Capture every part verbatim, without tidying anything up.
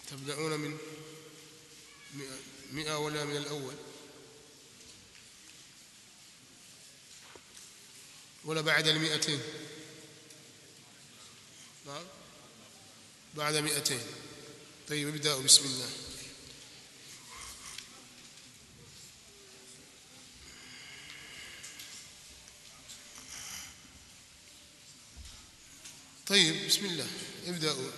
تبدأون من مئة ولا من الأول ولا بعد المئتين؟ نعم بعد مئتين. طيب ابدأوا بسم الله. طيب بسم الله ابدأوا.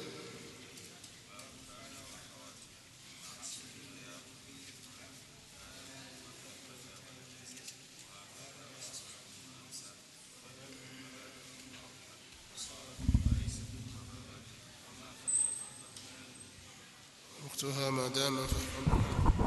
وقتها ما دام فافعل.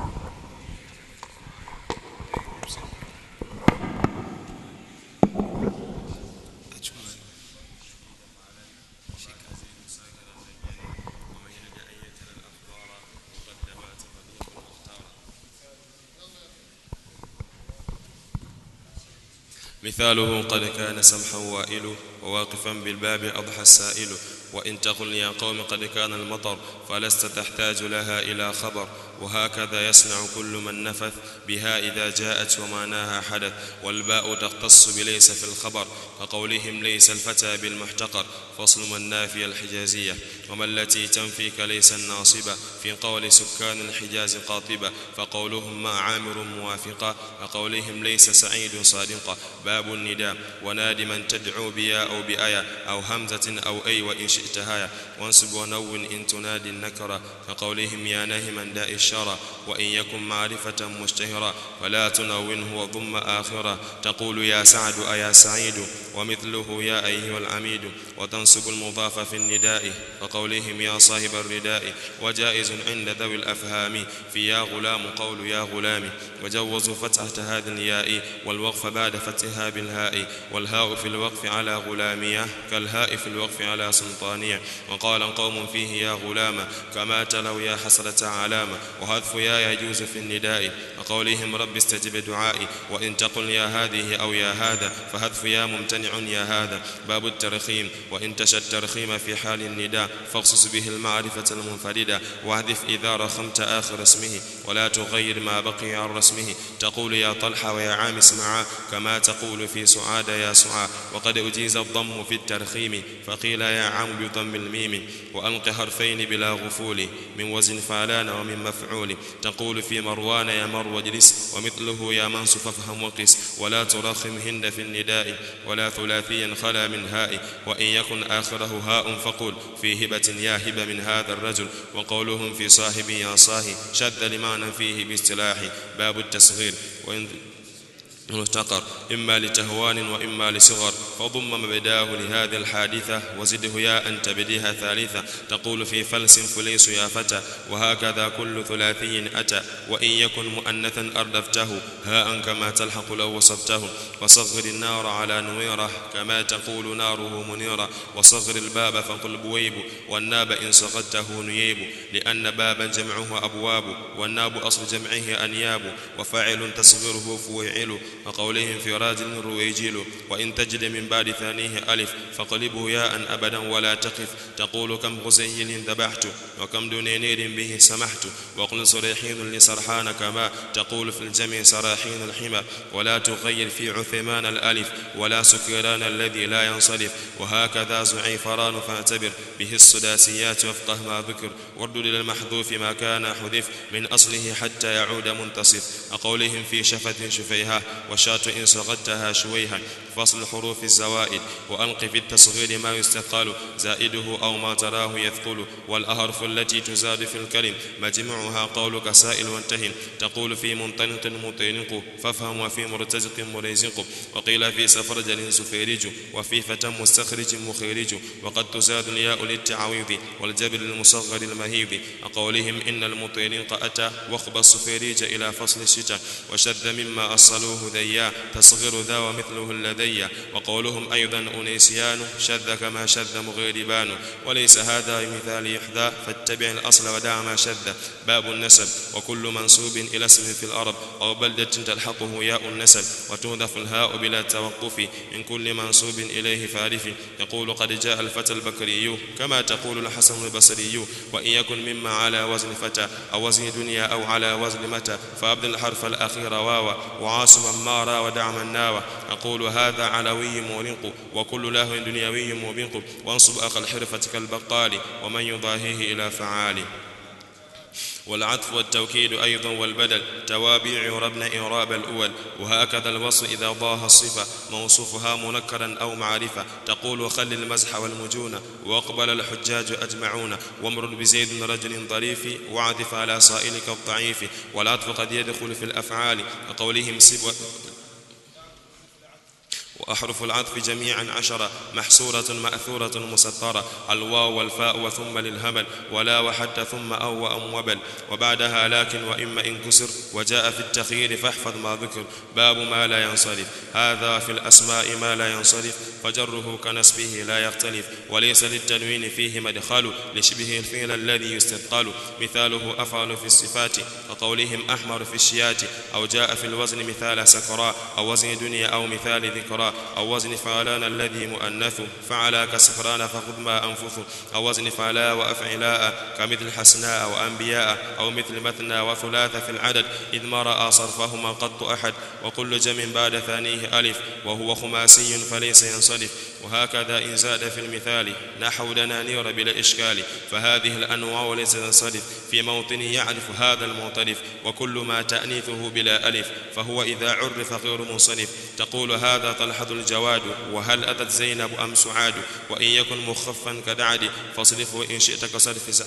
مثاله قد كان سمحا وائل وواقفا بالباب أضحى السائل. وإن تقل يا قوم قد كان المطر فلست تحتاج لها إلى خبر. وهكذا يصنع كل من نفث بها إذا جاءت ومعناها حدث. والباء تختص بليس في الخبر كقولهم ليس الفتى بالمحتقر فصل من نافي الحجازية. وما التي تنفيك ليس الناصبة في قول سكان الحجاز قاطبة فقولهم مع عامر موافقة كقولهم ليس سعيد صادقة. باب النداء ونادي من تدعو بيا أو بآية أو همزة أو أي وإن شئت هايا. وانصب ونون إن تنادي النكرة كقولهم يا ناهما داء الشرى. وإن يكن معرفة مشتهرة فلا تنونه وضم آخرة تقول يا سعد أيا سعيد ومثله يا أيها العميد. وتنصب المضاف في النداء كقولهم يا صاحب الرداء. وجائز عند ذوي الأفهام في يا غلام قول يا غلام. وجوزوا فتحة هذه الياء والوقف بعد فتحها بالهاء. والهاء في الوقف على غلامية كالهاء في الوقف على سلطانية. وقال قوم فيه يا غلام كما تلو يا حسرة علامة. وحذف يا يجوز في النداء وقولهم رب استجب دعائي. وإن تقل يا هذه أو يا هذا فحذف يا ممتنع يا هذا. باب الترخيم وإن تشى الترخيم في حال النداء فاخصص به المعرفة المنفردة. واحذف إذا رخمت آخر اسمه ولا تغير ما بقي عن رسمه. تقول يا طلحة ويا عامس معا كما تقول في سعاد يا سعى. وقد أجيز الضم في الترخيم فقيل يا عام بضم الميم. وألق حرفين بلا غفول من وزن فعلان ومن مفعول. تقول في مروان يا مر واجلس ومثله يا منس فافهم وقس. ولا ترخم هند في النداء ولا ثلاثيا خلا من هاء. وإن يكن آخره هاء فقل في هبة يا هبة من هذا الرجل. وقولهم في صاحب يا صاحي شذ لمعنى فيه باصطلاح. باب التصغير وإن ملتقر إما لتهوان وإما لصغر فضم مبداه لهذه الحادثة وزده يا أن تبديها ثالثة. تقول في فلس فليس يا فتى. وهكذا كل ثلاثي أتى. وإن يكن مؤنثا أردفته هاء كما تلحق لو وصفته. وصغر النار على نويرة كما تقول ناره منيرة. وصغر الباب فقل بويب والناب إن صغدته نييب لأن بابا جمعه أبواب والناب أصل جمعه أنياب. وفاعل تصغره فوعل وقولهم في راجل رويجيل. وإن تجد من بعد ثانيه ألف فقلبه ياء أبدا ولا تقف. تقول كم غزيل ذبحت وكم دنينير به سمحت. وقل صريحين لسرحان كما تقول في الجمع سراحين الحمى. ولا تغير في عثمان الألف ولا سكران الذي لا ينصرف. وهكذا زعيفران فاعتبر به السداسيات وفقه ما ذكر. وردد للمحذوف ما كان حذف من أصله حتى يعود منتصف. وقولهم في شفة شفيها وشاة إن صغدتها شويها. فصل حروف الزوائد وألق في التصغير ما يستثقل زائده أو ما تراه يثقل. والأحرف التي تزاد في الكلم مجموعها قولك سائل وانتهم. تقول في منطلق مطينق فافهم وفي مرتزق مريزق. وقيل في سفرجل سفيرج وفي فتى مستخرج مخيرج. وقد تزاد الياء للتعويض والجبل المصغر المهيض. وقولهم إن المطينق أتى واخبى السفيريج إلى فصل الشتاء. وشذ مما أصلوه ذيا تصغر ذا ومثله الذي. وقول وقولهم أيضا أنيسيان شذ كما شذ مغيربان وليس هذا بمثال يحذى فاتبع الأصل ودع ما شذ. باب النسب وكل منسوب إلى اسم في الأرض أو بلدة تلحقه ياء النسب وتهدف الهاء بلا توقف من كل منسوب إليه فارف. يقول قد جاء الفتى البكري كما تقول الحسن البصري وإن يكن مما على وزن فتى أو وزن دنيا أو على وزن متى فأبدل الحرف الأخير واوا وعاصما مارا ودع من ناوى. أقول هذا علوي مورق وكل لهو دنيوي موبق وانصب أخ الحرفة كالبقال ومن يضاهيه إلى فعال. والعطف والتوكيد أيضا والبدل توابع يعربن إعراب الأول وهكذا الوصل إذا ضاها الصفة موصوفها منكرا أو معرفة. تقول خل المزح والمجون وأقبل الحجاج أجمعون وامر بزيد رجل ظريف وعطف على صائلك الضعيف. والعطف قد يدخل في الأفعال وقولهم سب وأحرف العطف جميعا عشرة محصورة مأثورة مسطرة الواو والفاء وثم للهمل ولا وحتى ثم أو وأم وبل وبعدها لكن وإما إن كسر وجاء في التخيير فاحفظ ما ذكر. باب ما لا ينصرف هذا في الأسماء ما لا ينصرف فجره كنسبه لا يختلف وليس للتنوين فيه مدخل لشبه الفعل الذي يستثقل. مثاله أفعل في الصفات وقولهم أحمر في الشيات أو جاء في الوزن مثال سكراء أو وزن دنيا أو مثال ذكراء أو وزن فعلان الذي مؤنث فعلا كسفران فخذ ما أنفث أو وزن فعلا وأفعلاء كمثل حسناء وأنبياء أو مثل مثنى وثلاث في العدد إذ ما رأى صرفهما قط أحد وكل جمع بعد ثانيه ألف وهو خماسي فليس ينصرف. وهكذا إن زاد في المثال نحو دنانير بلا إشكال فهذه الأنواع ليس تنصرف في موطن يعرف هذا المعترف وكل ما تأنيثه بلا ألف فهو إذا عرف غير منصرف. تقول هذا طلحة الجواد وهل أتت زينب أم سعاد وإن يكن مخفا كدعد فاصرفه إن شئت كصرف سعد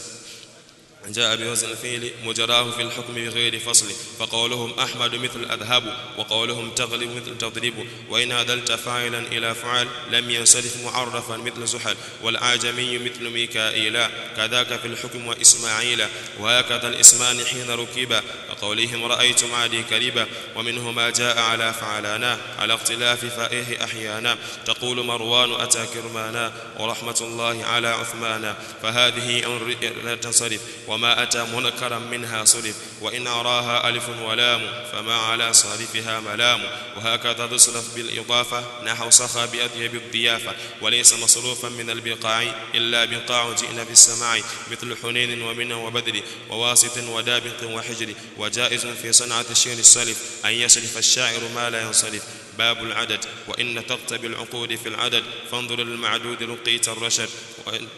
جاء بوزن الفيل مجراه في الحكم بغير فصل فقولهم أحمد مثل أذهب وقولهم تغلب مثل تضرب وإن عدلت فاعلا إلى فعل لم ينصرف معرفا مثل زحل والعاجمي مثل ميكائيل كذاك في الحكم وإسماعيل. وهكذا الإسمان حين ركبا وقولهم رأيت معدي كريبا ومنهما جاء على فعلانا على اختلاف فائه أحيانا. تقول مروان أتى كرمانا ورحمة الله على عثمانا فهذه لا تنصرف وما أتى منكرا منها صرف وإن أراها ألف ولام فما على صارفها ملام. وهكذا تصرف بالإضافة نحو صخى بأطيب الضيافة وليس مصروفا من البقاع إلا بقاع جئنا في السماع مثل حنين ومنى وبدر وواسط ودابق وحجر. وجائز في صنعة الشعر السلف أن يصرف الشاعر ما لا ينصرف. باب العدد وإن تقتبي العقود في العدد فانظر للمعدود لقيت الرشد. وإن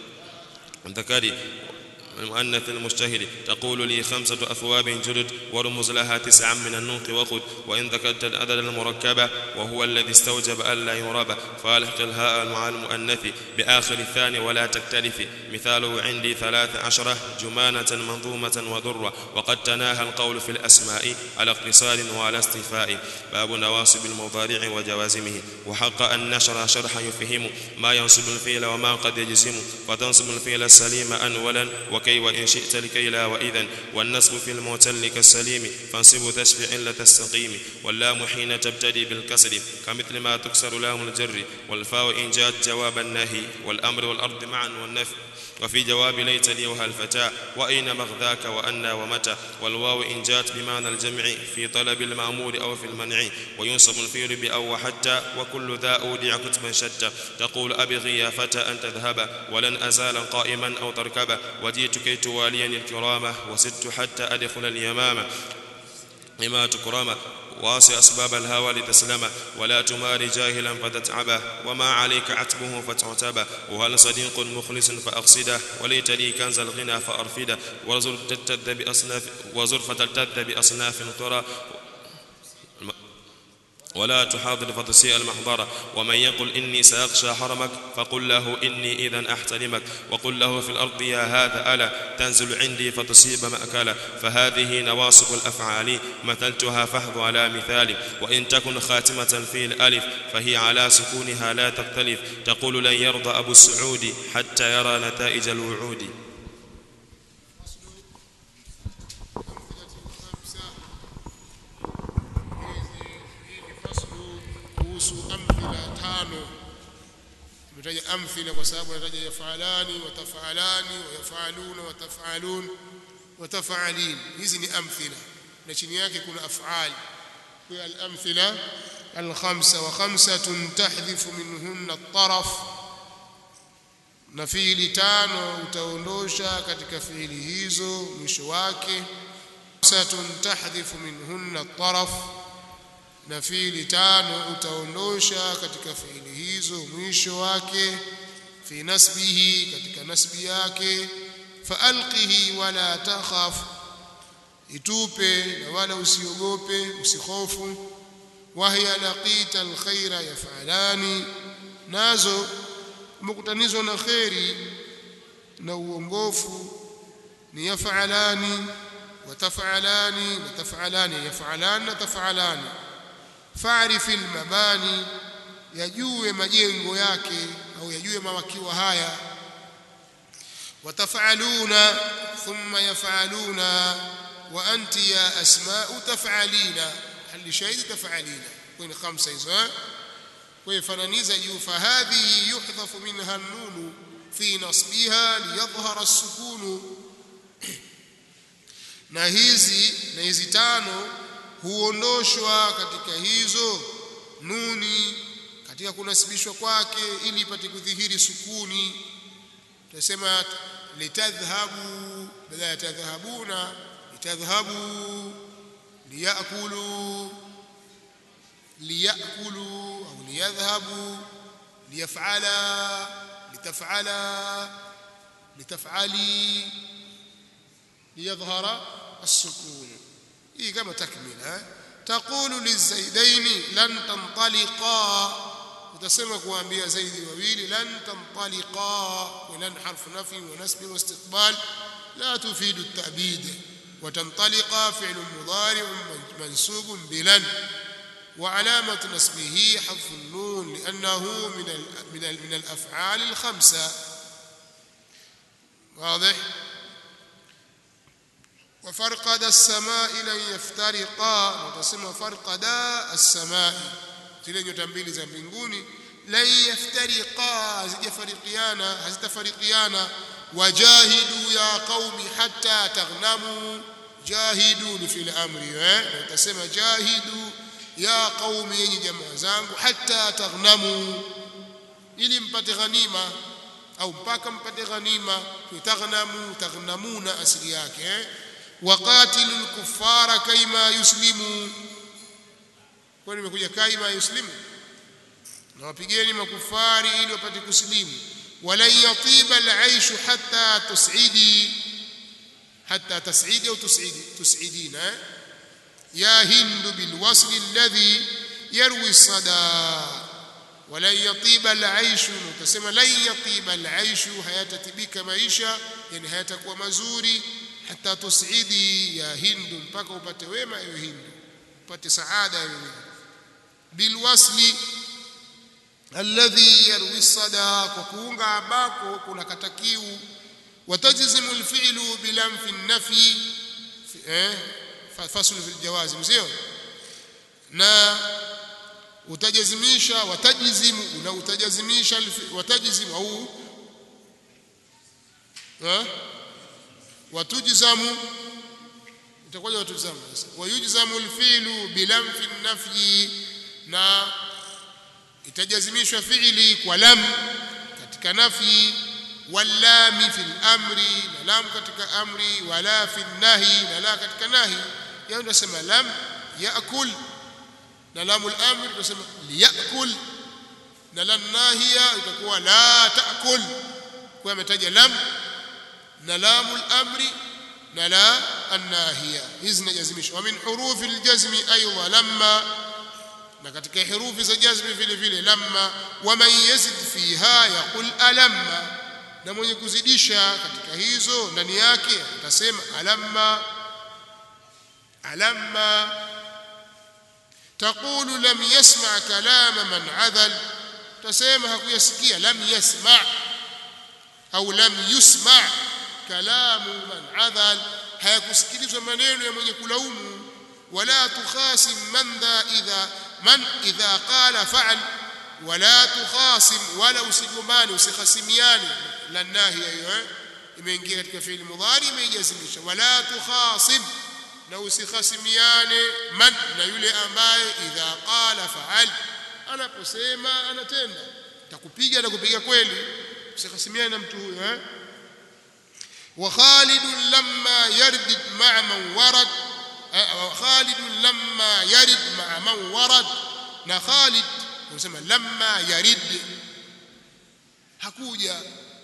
ذكري المؤنث المجتهد تقول لي خمسة أثواب جدد ورمز لها تسعا من النوق وقد. وإن ذكرت العدد المركبة وهو الذي استوجب ألا يرب فالحق الهاء مع المؤنث بآخر الثاني ولا تكترث. مثاله عندي ثلاث عشرة جمانة منظومة وذرة وقد تناهى القول في الأسماء على اقتصار وعلى استيفاء. باب نواصب المضارع وجوازمه وحق أن نشر شرحا يفهم ما ينصب الفيل وما قد يجزم فتنصب الفيل السليم أنولا وكي وإن شئت لكي لا وإذن. والنصب في المعتل كالسليم فانصب تشفع إلا تستقيم. واللام حين تبتدي بالكسر كمثل ما تكسر لام الجر. والفاء إن جاءت جواب النهي والأمر والأرض معا والنفي. وفي جواب ليت لي وهل فتى وأين مغذاك وأنا ومتى. والواو إن جاءت بمعنى الجمع في طلب المأمور أو في المنع. وينصب الفيل بأو وحتى وكل ذا أودع كتبا شتى. تقول أبغي يا فتى أن تذهب ولن أزال قائما أو تركب وجئت كي تواليني الكرامة وست حتى أدخل اليمامة لما تكرامة. واصي أسباب الهوى لتسلم ولا تماري جاهلا فتتعبه وما عليك عتبه فتعتبه. وهل صديق مخلص فأقصده وليت لي كنز الغنى فأرفده. وزر تلتذ بأصناف وزر فتلتذ بأصناف ترى ولا تحاضر فتسيء المحضرة. ومن يقل إني سأخشى حرمك فقل له إني إذا أحترمك. وقل له في الأرض يا هذا ألا تنزل عندي فتصيب مأكلا. فهذه نواصب الأفعال مثلتها فاحظ على مثال. وإن تكن خاتمة في الألف فهي على سكونها لا تختلف. تقول لن يرضى أبو السعود حتى يرى نتائج الوعود. amthila tano ametaja amthila kwa sababu anataja yafalani watafalani wayafaluna watafalun watafalin. Hizi ni amthila na chini yake kuna af'al. Kwa al-amthila al-khamsa wa khamsatun tahdhifu minhunna at-taraf, na fiili tano utaondosha katika fiili hizo mwisho wake. Khamsatun tahdhifu minhunna at-taraf, na fiili tano utaondosha katika fiili hizo mwisho wake. Fi nasbihi, katika nasbi yake. Faalqihi wala takhaf, itupe na wala usiogope, usikhofu. Wahiya laqita alkhaira yafalani, nazo mkutanizwa na khairi na uongofu ni yafalani watafalani na tafalani, yafalani na tafalani. Fa'rif almabani, yajue majengo yake au yajue mawakiwa haya. Watafaluna thumma yafaluna wa anti ya asma'u taf'alina, hal shay'in taf'alina. Kwa khamsa hizo kwa fananiza juu. Fahadhihi yuhdhafu minha an-nun fi nasbiha liyadhhara as-sukun, na hizi na hizi tano huondoshwa katika hizo nuni katika kunasibishwa kwake ili ipate kudhihiri sukuni. Tunasema litadhhabu badala ya tadhhabuna, litadhhabu, liyakulu, liyakulu au liyadhhabu, liyaf'ala, litaf'ala, litaf'ali, liyadhhara as-sukun. hii kama takmila. Taqulu lizaidaini lan tantaliqa, utasema kuambia zaidi wawili lan tantaliqa, wa lan harfu nafi wa nasb wa istiqbal la tufidu at-ta'bid. Wa tantaliqa fi'l mudari' mansub bilan وعلامة نسبه حذف النون لأنه من ال من ال من الأفعال الخمسة. واضح؟ وفرقد السماء لن يفترقا، وتسمى فرقد السماء zile nyota mbili za mbinguni lan yaftariqa, hazijafarikiana hazitafarikiana. Wajahidu ya qaumi hatta taghnamu, jahidu ni fil amri, eh utasema jahidu ya qaumi, yenye jamaa zangu, hatta taghnamu, ili mpate ghanima au mpaka mpate ghanima. Taghnamu, taghnamuna asili yake, eh waqatilul kuffara kaima yuslimu, kwa nini imekuja kaima yuslimu? Na wapigeni makufari ili wapate kuslimu. Walan yatiba al-aishu hatta tus'idi, hatta tas'idi au tus'idi, tus'idina يا هند بالوصل الذي يروي الصدى. ولن يطيب العيش، تسمى لن يطيب العيش، hayatatibika maisha, yani hayatakuwa mazuri. Hatta tus'idi ya Hindu, mpaka upate wema ewe Hindu, upate saada ewe Hindu. Bilwasli alladhi yarwi sada, kwa kuunga ambako kuna katakiu. Watajzimu alfi'lu bilam fi an-nafi, eh fasl fi aljawazim, sio? Na utajazimisha watajizimu, na utajazimisha watajizimu au ha watujzamu, itakuja watujzamu sasa. Wayujzamu alfi'lu bilam fi an-nafyi, na itajazimishwa fi'li kwa lam katika nafi. Wallami fil amri, na lam katika amri. Wala fil nahi, na la katika nahi. Yao tunasema lam yaakul, na lamul amri tunasema liyakul, na lam nahiya itakuwa la taakul. Kwa ametaja lam na lamul amri na la an-nahiya, hizi najazimishwa. Wa min hurufi al-jazmi aywa lamma, na katika herufi za jazmi vile vile lamma. Wa man yazid fiha yaqul alamma, na mwenye kuzidisha katika hizo ndani yake atasema alamma, alamma. Taqulu lam yasma' kalama man adhal, tasema hakuyasikia lam yasma' au lam yusma' kalamu man adhal, hayakusikilizwa maneno ya mwenye kulaumu. Wala tukhasim man dha idha man idha qala fa'al, wala tukhasim wala usigombane usikhasimiane la nahiya hiyo imeingia katika fi'il mudhari imejazimisha wala tukhasim na usikhasimiane man na yule ambaye idha qala fa'al anaposema anatenda takupiga na kupiga kweli usikhasimiane na mtu huyo eh wa Khalid lamma yardid ma'a man warad wa Khalid lamma yarid ma'a man warad na Khalid unasema lamma yarid hakuja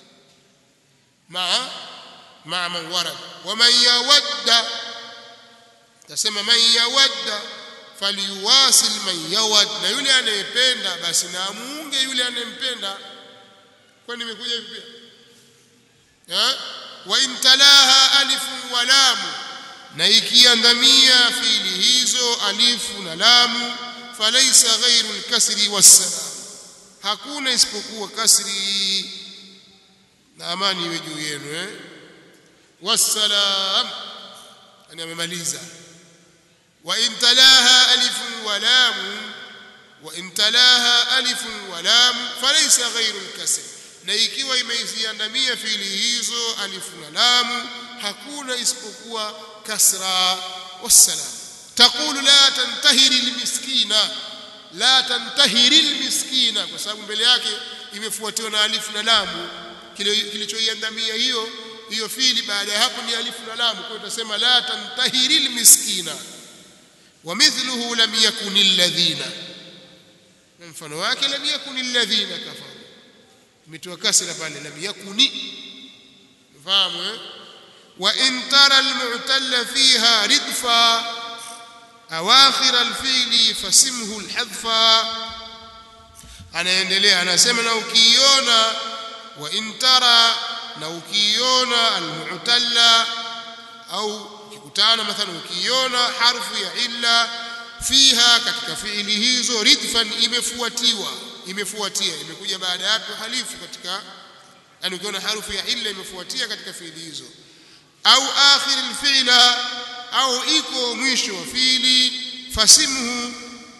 ma'a ma'a man warad wa man yawadda tasema man yawadda falyuwasil man yawad na yule anayependa basi na muunge yule anayempenda kwani nimekuja hivi pia eh wa intalaha alif wa lam na ikiandamia fiili hizo alifu na lamu falaysa ghairu al-kasri was-salam hakuna isipokuwa kasri na amani iwe juu yenu eh was-salam ani amemaliza wa intalaha alif wa lam wa intalaha alif wa lam falaysa ghairu al-kasr na ikiwa imeiziandamia fiili hizo alifu na lam hakuna isipokuwa kasra was-salam taqulu la tantahiri al-miskina la tantahiri al-miskina kwa sababu mbele yake imefuatiwa na alifu na lam kilichoiandamia hiyo hiyo fiili baada ya hapo ni alifu na lam kwa tutasema la tantahiri al-miskina ومثله لم يكن الذين mfano wake lam yakun alladhina kafaru mitoa kasra pale lam yakuni fahamu eh wa in tara almu'talla fiha ridfa awakhir alfi'li fasimhu alhadfa anaendelea anasema na ukiona wa in tara na ukiona almu'talla au kutana mathalan ukiona harfu ya illa fiha katika fiili hizo ridfan imefuatiwa imefuatia imekuja baada yake halifu katika yani ukiona harfu ya illa imefuatia katika fiili hizo au akhir alfi'la au iko mwisho wa fiili fasimhu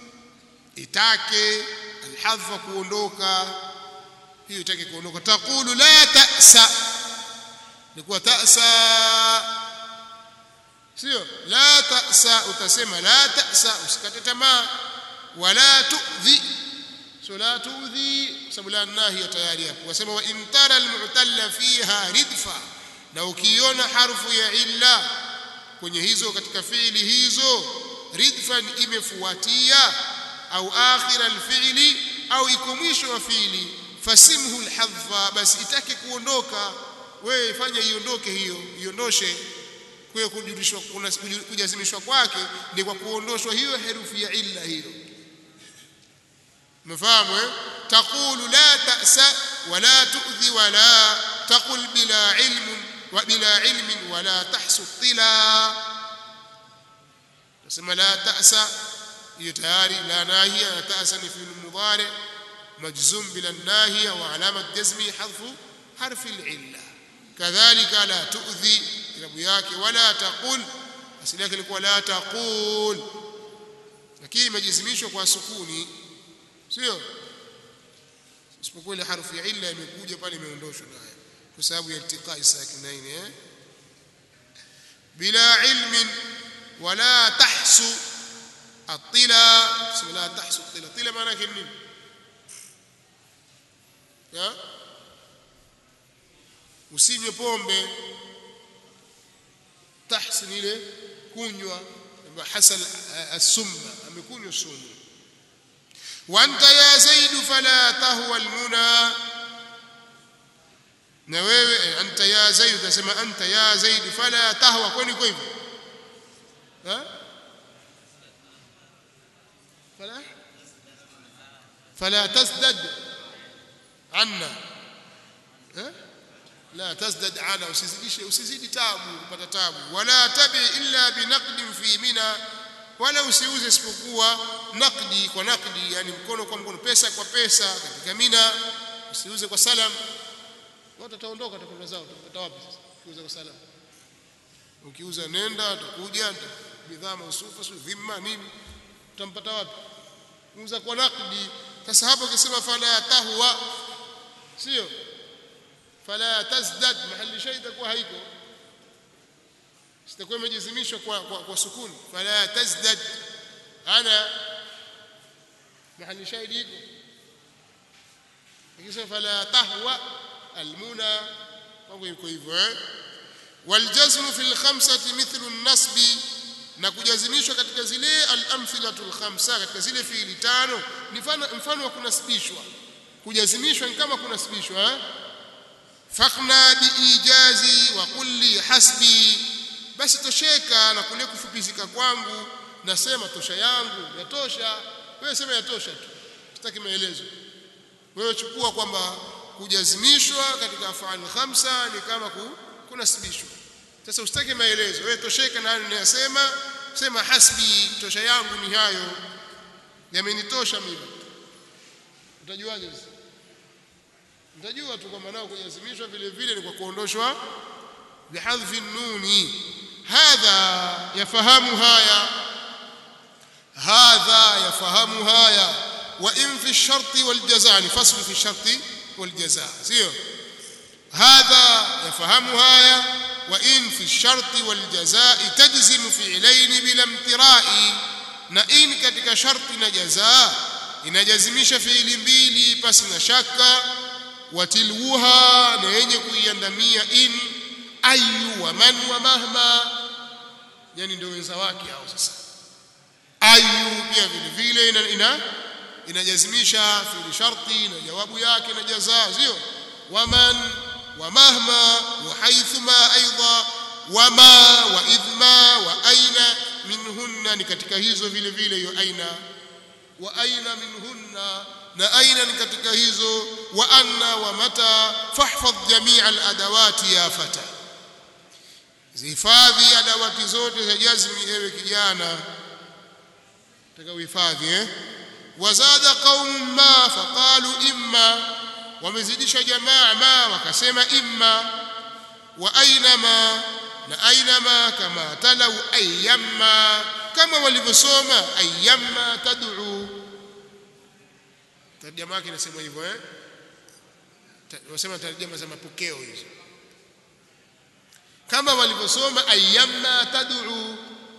itake alhadfa kuondoka hiyo itake kuondoka taqulu la ta'sa ni kwa ta'sa sio la ta'sa utasema la ta'sa usikate tamaa wala tu'dhi so la tu'dhi sababu la nahiya tayari hapo wasema wa in tara almu'talla fiha ridfa na ukiona harfu ya illa kwenye hizo katika fiili hizo ridfan imefuatia au akhir alfi'li au iko mwisho wa fiili fasimhu alhadfa basi itake kuondoka wewe fanya iondoke hiyo iondoshe kwa kujulishwa kuna kujazimishwa kwake ni kwa kuondoshwa hiyo herufi ya illa hiyo mfahamu eh taqulu la ta'sa wala tu'dhi wala taqul bila ilm wa bila ilm wala tahsu tila tasema la ta'sa hiyo tayari la nahiya ta'sa ni fi'l mudari majzum bila nahiya wa alamat jazmi hadfu harfi al-illa kadhalika la tu'dhi irabu yake wala taqul asili yake ilikuwa la taqul lakini imejizimishwa kwa sukuni sio isipokuwa ile harfu ya illa imekuja pale imeondoshwa nayo kwa sababu ya iltiqai sakinaini eh bila ilmin wala tahsu atila la tahsu atila tila maana yake nini ya usinywe pombe tahsin ile kunywa hasal as-summa amekunywa sumu wa anta ya zaid fala tahwa al-muna na wewe anta ya zaid utasema anta ya zaid fala tahwa kwani kwa hivyo ha fala fala tasdad anna ha la tasdad ana usizidishe usizidi taabu kupata taabu wala tabi illa binaqdin fi mina wala usiuze isipokuwa naqdi kwa naqdi yani mkono kwa mkono pesa kwa pesa katika mina usiuze kwa salam watu wataondoka watakwenda zao utapata wapi sasa ukiuza kwa salam ukiuza nenda utakuja bidhaa mausufa sio dhimma nini utampata wapi uza kwa naqdi sasa hapo ukisema fala tahwa sio fala tazdad mahali shay itakuwa haiko sitakuwa imejizimishwa kwa, kwa, kwa sukuni fala tazdad ana mahali shay iko ikisema fala tahwa almuna mambo iko hivyo eh waljazmu fil khamsati mithlu an-nasbi na kujazimishwa katika zile al-amthilatul khamsa katika zile fiili tano ni mfano mfano wa kunasibishwa kujazimishwa ni kama kunasibishwa eh faqna biijazi wa kulli hasbi basi tosheka na kule kufupizika kwangu nasema tosha yangu yatosha wewe sema yatosha tu sitaki maelezo wewe chukua kwamba kujazimishwa katika af'al khamsa ni kama kunasibishwa sasa usitaki maelezo wewe tosheka na ninasema sema hasbi tosha yangu ni hayo yamenitosha mimi utajuaje sasa utajua tu kwamba nao kujazimishwa vile vile ni kwa kuondoshwa bihadhi nuni hadha yafahamu haya hadha yafahamu haya wa in fi sharti wal jazaa ni fasl fi sharti wal jazaa sio hadha yafahamu haya wa in fi sharti wal jazaa tajzimu fi'lain bila imtira'i na in katika sharti na jazaa inajazimisha fi'li mbili pasi na shaka watilwuha na yenye kuiandamia in ayu wa man wa mahma yani ndio wenza wake hao sasa ayu pia vile vile ina, ina inajazimisha fi'li sharti na jawabu yake na jazaa sio wa man wa mahma wa haythuma aidha wa ma wa idma wa aina minhunna ni katika hizo vile vile hiyo aina wa aina minhunna na aina ni katika hizo wa anna wa mata fahfadh jami' al-adawati ya fata zihifadhi adawati zote za jazmi ewe kijana taka uhifadhi eh wazada qaum ma faqalu imma wamezidisha jamaa ma wakasema imma wa aina ma na aina ma kama talau ayyamma kama walivyosoma ayyamma tad'u tarjama yake inasema hivyo eh wasema tarjama za mapokeo hizo kama walivyosoma ayyamma tad'u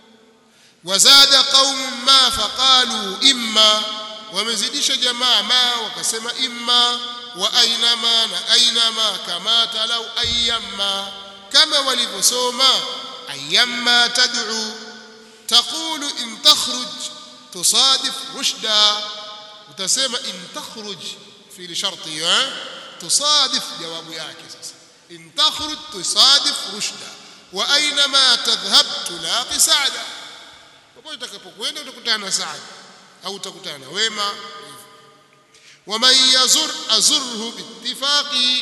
wazada qaum ma faqalu imma wamezidisha jamaa ma wakasema imma wa ainama na ainama kama talau ayyamma kama walivyosoma ayyamma tad'u taqulu in takhruj tusadif rushda utasema in takhruj fi sharti ya tusadif jawabu yake sasa in takhruj tusadif rushda wa aynama tadhhab tulaqi sa'da popote utakapokwenda utakutana na sa'da au utakutana na wema ومن يزر أزره باتفاقي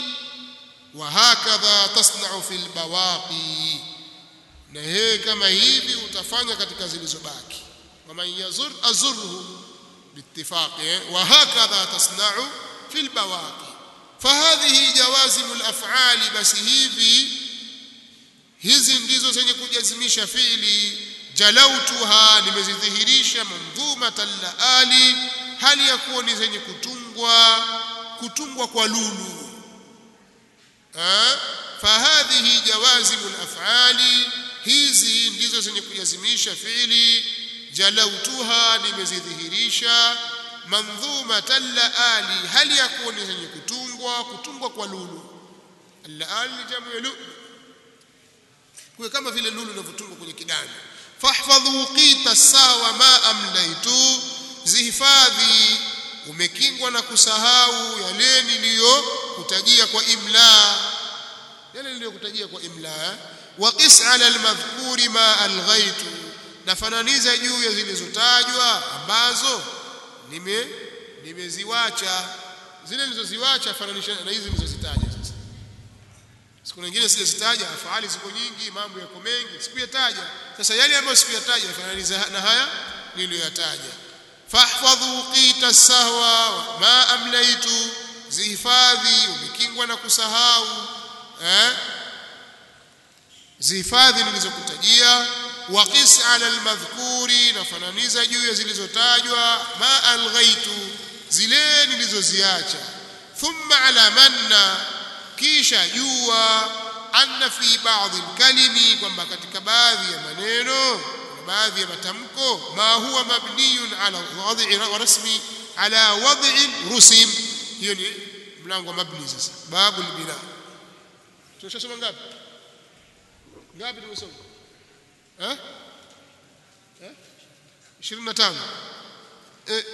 وهكذا تصنع في البواقي na hii kama hivi utafanya katika zilizobaki ومن يزر أزره باتفاقي وهكذا تصنع في البواقي فهذه جوازم الأفعال بس hivi hizi ndizo zenye kujazimisha fiili jalautuha nimezidhihirisha mandhumatan laali hali ya kuwa ni zenye kutungwa kutungwa kwa lulu eh fahadhihi jawazimul af'ali hizi ndizo zenye kujazimisha fiili jalautuha nimezidhihirisha mandhumatan laali hali ya kuwa ni zenye kutungwa kutungwa kwa lulu al-laali ni jamu ya lulu kwa kama vile lulu inavyotungwa kwenye kidani fahfadhu qita sawa ma amlaitu zihifadhi umekingwa na kusahau yale niliyokutajia kwa imla yale niliyokutajia kwa imla wa qis ala almadhkuri ma alghaitu nafananiza juu ya zilizotajwa ambazo nime nimeziwacha zile nilizoziwacha fananisha na hizi nilizozitaja sasa siku nyingine sijazitaja afali siku nyingi mambo yako mengi sikuyataja sasa yale ambayo sikuyataja fananiza na haya niliyoyataja fahfadhu qita sahwa ma amlaitu zihifadhi umekingwa na kusahau eh zihifadhi nilizokutajia waqis ala almadhkuri na fananiza juu ya zilizotajwa ma alghaitu zile nilizoziacha. Thumma alamanna, kisha jua, anna fi baadhi alkalimi, kwamba katika baadhi ya maneno na baadhi ya matamko, ma huwa mabniyun ala wad'i wa rasmi ala wad'i rusim. Hiyo ni mlango wa mabni. Sasa babu albina tunashasoma ngapi ngapi tumesoma eh eh ishirini na tano eh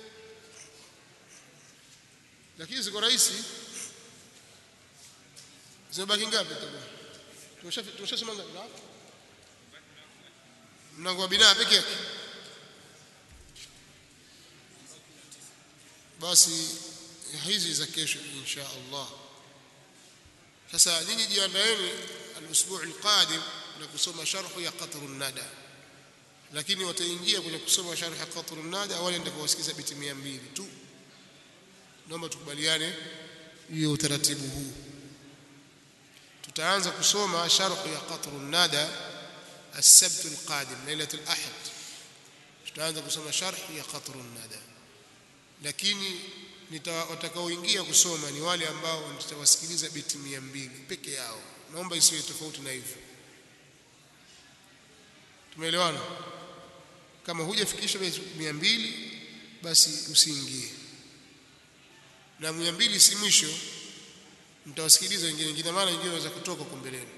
lakini ziko rahisi. Zimebaki ngapi tabia? Tumeshasoma ngapi? Mlango wa binaa pekee yake. Basi hizi za kesho insha Allah. Sasa nyinyi jiandaeni al-usbu' al-qadim na kusoma sharh ya Qatr an-Nada, lakini wataingia kwenye kusoma sharh ya Qatr an-Nada wale ndio kuwasikiza biti mia mbili tu. Naomba tukubaliane hiyo utaratibu huu. Tutaanza kusoma sharh ya Qatr an-Nada السبت القادم ليلة الأحد. tutaanza kusoma sharh ya Qatr an-Nada, lakini watakaoingia kusoma ni wale ambao nitawasikiliza biti mia mbili peke yao. Naomba isiwe tofauti na hivyo. Tumeelewana? Kama hujafikisha biti mia mbili basi usiingie, na mia mbili si mwisho, mtawasikiliza wengine wengine, maana wengine waweza kutoka huko mbeleni.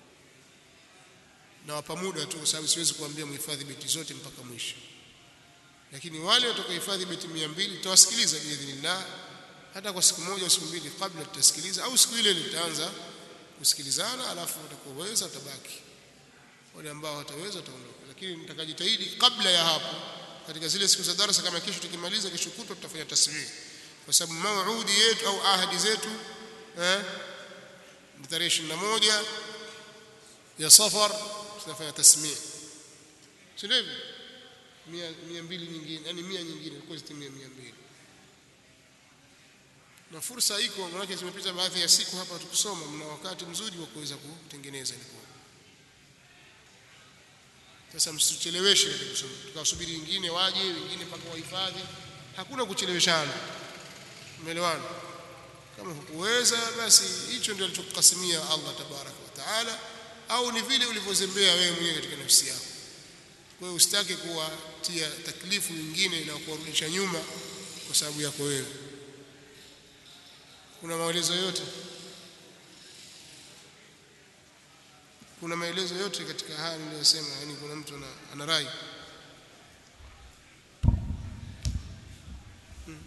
Na wapa muda tu, kwa sababu siwezi kuambia muhifadhi biti zote mpaka mwisho, lakini wale watakaohifadhi biti mia mbili tutawasikiliza biidhnillah, hata kwa siku moja au siku mbili kabla tutasikiliza, au siku ile tutaanza kusikilizana, alafu watakoweza watabaki, wale ambao wataweza wataondoka. Lakini nitakajitahidi kabla ya hapo, katika zile siku za darasa, kama kesho tukimaliza, kesho kutwa tutafanya tasbih, kwa sababu mauudi yetu au ahadi zetu eh ni tarehe ishirini na moja ya Safar tutafanya tasmia, si ndivyo? mia mbili nyingine, yani mia nyingine kwa zitimia mia mbili, na fursa iko, maana zimepita baadhi ya siku hapa tukisoma, mna wakati mzuri wa kuweza kutengeneza ilikuwa. Sasa msicheleweshe kusoma, tukasubiri wengine waje, wengine mpaka wahifadhi. Hakuna kucheleweshana, umeelewana? Kama hukuweza basi hicho ndio alichokukasimia Allah tabaraka wa taala, au ni vile ulivyozembea wewe mwenyewe katika nafsi yako. Kwa hiyo usitake kuwatia taklifu nyingine na kuwarudisha nyuma kwa sababu yako wewe. Kuna maelezo yote, kuna maelezo yote katika haya niliyosema, yani kuna mtu ana, ana rai hmm.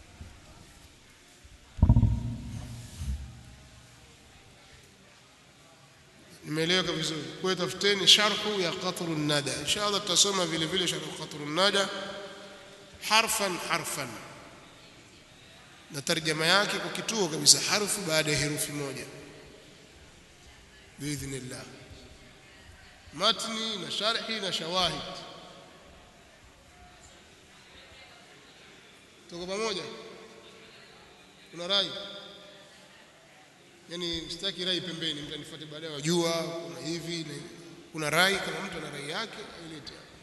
Nimeeleweka vizuri? Kwa hiyo tafuteni sharhu ya Qatr an-Nada, inshallah tutasoma vile vile sharh Qatr an-Nada harfan harfan, na tarjama yake kwa kituo kabisa, harfu baada ya herufi moja biidhnillah, matni na sharhi na shawahid. Tuko pamoja? Kuna rai? Yani msitaki rai pembeni, mtanifuate baadaye, wajua kuna hivi na kuna rai. Kama mtu ana rai yake ailete.